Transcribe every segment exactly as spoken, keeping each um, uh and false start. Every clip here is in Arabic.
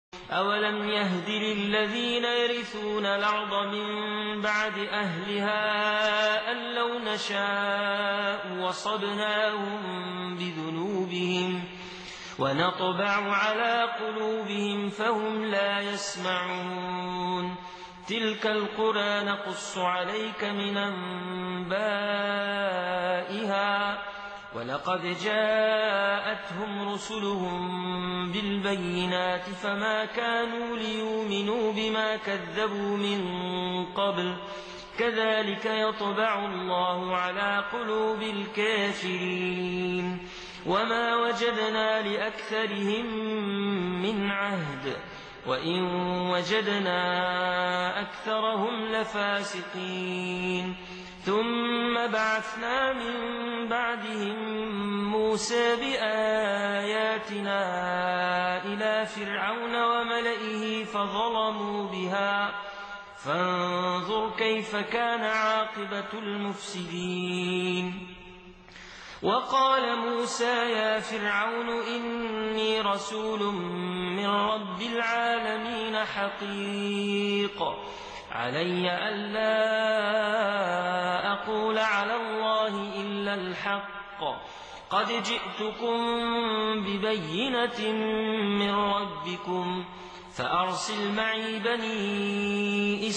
أولم يهد للذين يرثون الأرض من بعد أهلها أن لو نشاء وصبناهم بذنوبهم ونطبع على قلوبهم فهم لا يسمعون تلك القرى نقص عليك من أنبائها ولقد جاءتهم رسلهم بالبينات فما كانوا ليؤمنوا بما كذبوا من قبل كذلك يطبع الله على قلوب الكافرين وما وجدنا لأكثرهم من عهد وإن وجدنا أكثرهم لفاسقين ثم بعثنا من بعدهم موسى بآياتنا إلى فرعون وملئه فظلموا بها فانظر كيف كان عاقبة المفسدين وقال موسى يا فرعون إني رسول من رب العالمين حقيق علي ألا أقول على الله إلا الحق قد جئتكم ببينة من ربكم فأرسل معي بني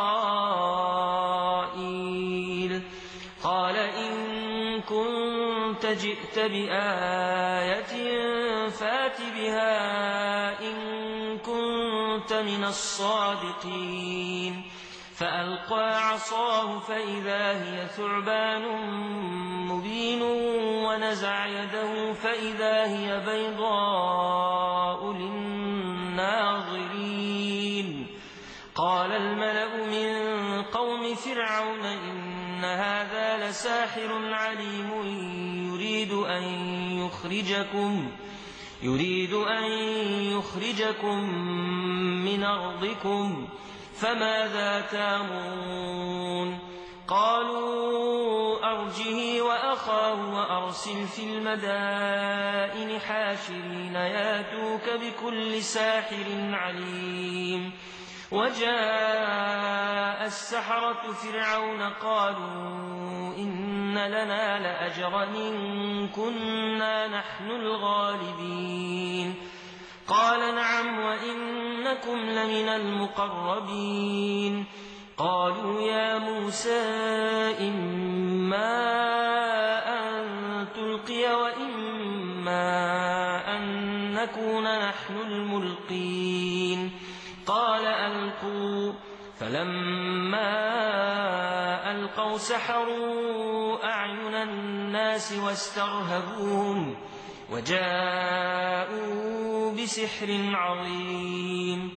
إسرائيل قال إن كنت جئت بآية فات بها إن كنت من الصادقين فألقى عصاه فإذا هي ثعبان مبين ونزع يده فإذا هي بيضاء للناظرين قال الملأ من قوم فرعون إن هذا لساحر عليم يريد أن يخرجكم يريد أن يخرجكم من أرضكم فماذا تامرون قالوا أرجه وأخاه وأرسل في المدائن حاشرين ياتوك بكل ساحر عليم وجاء السحرة فرعون قالوا إن لنا لأجرا إن كنا نحن الغالبين قال نعم وإنكم لمن المقربين قالوا يا موسى إما أن تلقي وإما أن نكون نحن الملقين قال ألقوا فلما ألقوا سحروا أعين الناس واسترهبوهم وجاءوا بسحر عظيم